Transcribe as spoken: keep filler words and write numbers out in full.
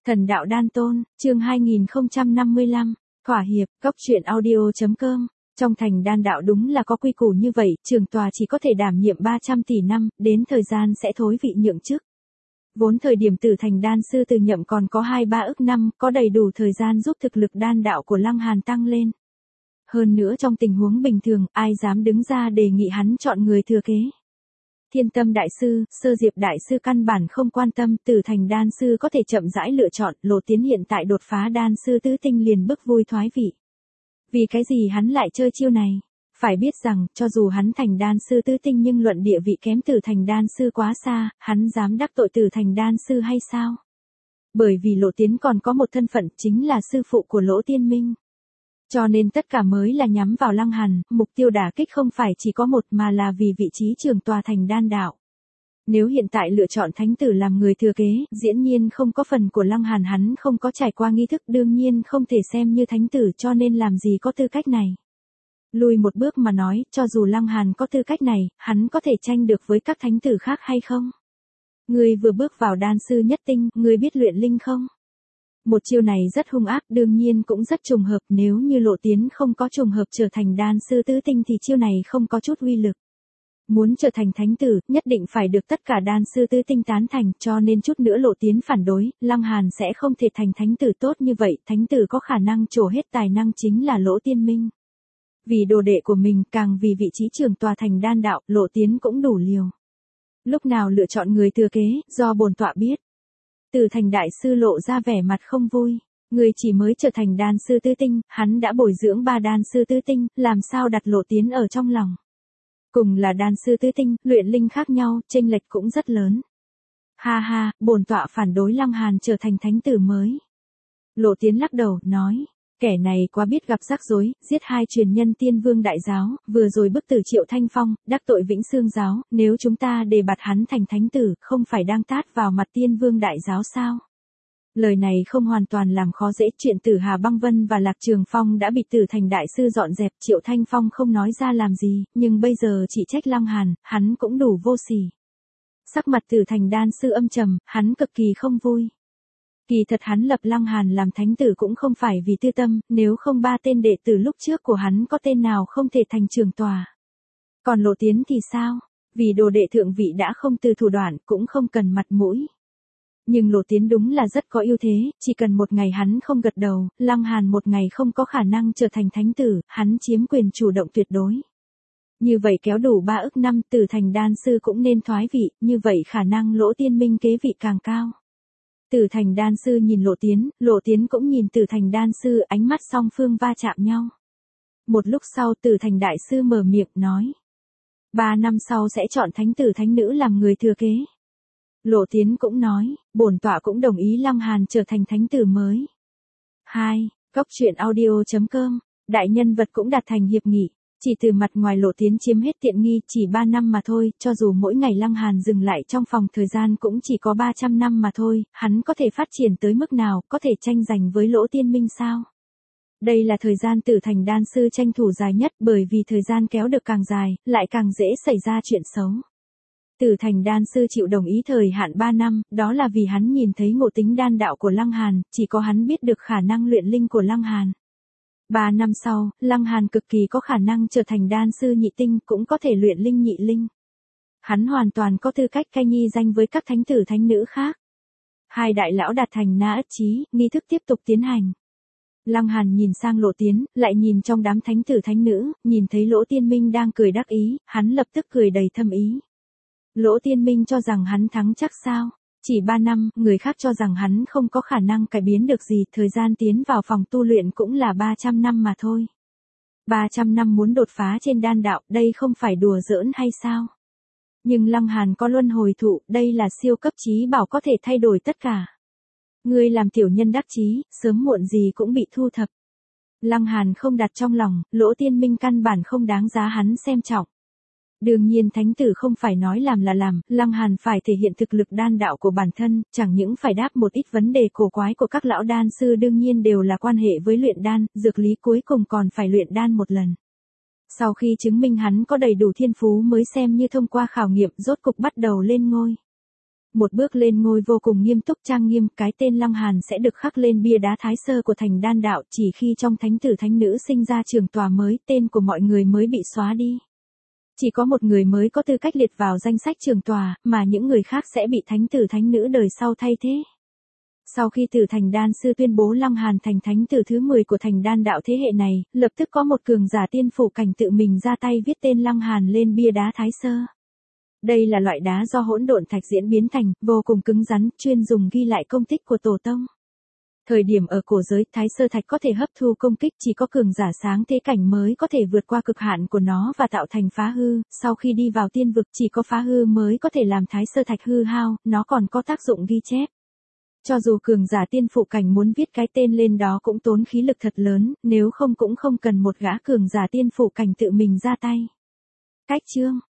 Thần đạo đan tôn, chương hai nghìn không trăm năm mươi lăm, thỏa hiệp, cốc truyện audio chấm com. Trong thành đan đạo đúng là có quy củ như vậy, trường tòa chỉ có thể đảm nhiệm ba trăm tỷ năm, đến thời gian sẽ thối vị nhượng chức. Vốn thời điểm Tử Thành đan sư từ nhậm còn có hai ba ức năm, có đầy đủ thời gian giúp thực lực đan đạo của Lăng Hàn tăng lên. Hơn nữa trong tình huống bình thường, ai dám đứng ra đề nghị hắn chọn người thừa kế. Thiên Tâm đại sư, Sơ Diệp đại sư căn bản không quan tâm, Tử Thành đan sư có thể chậm rãi lựa chọn, Lộ Tiến hiện tại đột phá đan sư tứ tinh liền bức vui thoái vị. Vì cái gì hắn lại chơi chiêu này? Phải biết rằng, cho dù hắn thành đan sư tứ tinh nhưng luận địa vị kém Tử Thành đan sư quá xa, hắn dám đắc tội Tử Thành đan sư hay sao? Bởi vì Lộ Tiến còn có một thân phận chính là sư phụ của Lỗ Tiên Minh. Cho nên tất cả mới là nhắm vào Lăng Hàn, mục tiêu đả kích không phải chỉ có một mà là vì vị trí trường tòa thành đan đạo. Nếu hiện tại lựa chọn thánh tử làm người thừa kế, diễn nhiên không có phần của Lăng Hàn, hắn không có trải qua nghi thức, đương nhiên không thể xem như thánh tử, cho nên làm gì có tư cách này. Lùi một bước mà nói, cho dù Lăng Hàn có tư cách này, hắn có thể tranh được với các thánh tử khác hay không? Người vừa bước vào đan sư nhất tinh, người biết luyện linh không? Một chiêu này rất hung ác, đương nhiên cũng rất trùng hợp, nếu như Lộ Tiến không có trùng hợp trở thành đan sư tứ tinh thì chiêu này không có chút uy lực. Muốn trở thành thánh tử, nhất định phải được tất cả đan sư tứ tinh tán thành, cho nên chút nữa Lộ Tiến phản đối, Lăng Hàn sẽ không thể thành thánh tử tốt như vậy, thánh tử có khả năng trổ hết tài năng chính là Lỗ Tiên Minh. Vì đồ đệ của mình, càng vì vị trí trường tòa thành đan đạo, Lộ Tiến cũng đủ liều. Lúc nào lựa chọn người thừa kế, do bổn tọa biết. Tử Thành đại sư lộ ra vẻ mặt không vui, người chỉ mới trở thành đan sư tứ tinh, hắn đã bồi dưỡng ba đan sư tứ tinh, làm sao đặt Lộ Tiến ở trong lòng. Cùng là đan sư tứ tinh, luyện linh khác nhau, chênh lệch cũng rất lớn. Ha ha, bổn tọa phản đối Lăng Hàn trở thành thánh tử mới. Lộ Tiến lắc đầu, nói, kẻ này quá biết gặp rắc rối, giết hai truyền nhân Tiên Vương đại giáo, vừa rồi bức tử Triệu Thanh Phong, đắc tội Vĩnh Xương giáo, nếu chúng ta đề bạt hắn thành thánh tử, không phải đang tát vào mặt Tiên Vương đại giáo sao? Lời này không hoàn toàn làm khó dễ, chuyện Tử Hà Băng Vân và Lạc Trường Phong đã bị Tử Thành đại sư dọn dẹp, Triệu Thanh Phong không nói ra làm gì, nhưng bây giờ chỉ trách Lăng Hàn, hắn cũng đủ vô sỉ. Sắc mặt Tử Thành đan sư âm trầm, hắn cực kỳ không vui. Kỳ thật hắn lập Lăng Hàn làm thánh tử cũng không phải vì tư tâm, nếu không ba tên đệ tử lúc trước của hắn có tên nào không thể thành trường tòa. Còn Lộ Tiến thì sao? Vì đồ đệ thượng vị đã không từ thủ đoạn, cũng không cần mặt mũi. Nhưng Lộ Tiến đúng là rất có ưu thế, chỉ cần một ngày hắn không gật đầu, Lăng Hàn một ngày không có khả năng trở thành thánh tử, hắn chiếm quyền chủ động tuyệt đối. Như vậy kéo đủ ba ức năm, Tử Thành đan sư cũng nên thoái vị, như vậy khả năng Lỗ Tiên Minh kế vị càng cao. Tử Thành đan sư nhìn Lộ Tiến, Lộ Tiến cũng nhìn Tử Thành đan sư, ánh mắt song phương va chạm nhau. Một lúc sau Tử Thành đại sư mở miệng nói. Ba năm sau sẽ chọn thánh tử thánh nữ làm người thừa kế. Lộ Tiến cũng nói, bổn tọa cũng đồng ý Lăng Hàn trở thành thánh tử mới. hai. Cốc truyện audio chấm com, đại nhân vật cũng đạt thành hiệp nghị. Chỉ từ mặt ngoài Lộ Tiến chiếm hết tiện nghi, chỉ ba năm mà thôi, cho dù mỗi ngày Lăng Hàn dừng lại trong phòng thời gian cũng chỉ có ba trăm năm mà thôi, hắn có thể phát triển tới mức nào, có thể tranh giành với Lỗ Tiên Minh sao? Đây là thời gian Tử Thành đan sư tranh thủ dài nhất, bởi vì thời gian kéo được càng dài, lại càng dễ xảy ra chuyện xấu. Tử Thành đan sư chịu đồng ý thời hạn ba năm, đó là vì hắn nhìn thấy ngộ tính đan đạo của Lăng Hàn, chỉ có hắn biết được khả năng luyện linh của Lăng Hàn. Ba năm sau, Lăng Hàn cực kỳ có khả năng trở thành đan sư nhị tinh, cũng có thể luyện linh nhị linh. Hắn hoàn toàn có tư cách cai nhi danh với các thánh tử thánh nữ khác. Hai đại lão đạt thành na ất chí, nghi thức tiếp tục tiến hành. Lăng Hàn nhìn sang Lộ Tiến, lại nhìn trong đám thánh tử thánh nữ, nhìn thấy Lỗ Tiên Minh đang cười đắc ý, hắn lập tức cười đầy thâm ý. Lỗ Tiên Minh cho rằng hắn thắng chắc sao? Chỉ ba năm, người khác cho rằng hắn không có khả năng cải biến được gì, thời gian tiến vào phòng tu luyện cũng là ba trăm năm mà thôi. ba trăm năm muốn đột phá trên đan đạo, đây không phải đùa giỡn hay sao? Nhưng Lăng Hàn có luân hồi thụ, đây là siêu cấp trí bảo có thể thay đổi tất cả. Ngươi làm tiểu nhân đắc chí, sớm muộn gì cũng bị thu thập. Lăng Hàn không đặt trong lòng, Lỗ Tiên Minh căn bản không đáng giá hắn xem trọng. Đương nhiên thánh tử không phải nói làm là làm, Lăng Hàn phải thể hiện thực lực đan đạo của bản thân, chẳng những phải đáp một ít vấn đề cổ quái của các lão đan sư đương nhiên đều là quan hệ với luyện đan, dược lý cuối cùng còn phải luyện đan một lần. Sau khi chứng minh hắn có đầy đủ thiên phú mới xem như thông qua khảo nghiệm, rốt cục bắt đầu lên ngôi. một bước lên ngôi vô cùng nghiêm túc trang nghiêm, cái tên Lăng Hàn sẽ được khắc lên bia đá Thái Sơ của thành đan đạo, chỉ khi trong thánh tử thánh nữ sinh ra trường tòa mới, tên của mọi người mới bị xóa đi. Chỉ có một người mới có tư cách liệt vào danh sách trường tòa, mà những người khác sẽ bị thánh tử thánh nữ đời sau thay thế. Sau khi Tử Thành Đan Sư tuyên bố Lăng Hàn thành thánh tử thứ mười của thành đan đạo thế hệ này, lập tức có một cường giả tiên phủ cảnh tự mình ra tay viết tên Lăng Hàn lên bia đá Thái Sơ. Đây là loại đá do hỗn độn thạch diễn biến thành, vô cùng cứng rắn, chuyên dùng ghi lại công tích của tổ tông. Thời điểm ở cổ giới, Thái Sơ thạch có thể hấp thu công kích, chỉ có cường giả sáng thế cảnh mới có thể vượt qua cực hạn của nó và tạo thành phá hư, sau khi đi vào tiên vực chỉ có phá hư mới có thể làm Thái Sơ thạch hư hao, nó còn có tác dụng ghi chép. Cho dù cường giả tiên phụ cảnh muốn viết cái tên lên đó cũng tốn khí lực thật lớn, nếu không cũng không cần một gã cường giả tiên phụ cảnh tự mình ra tay. Cách chương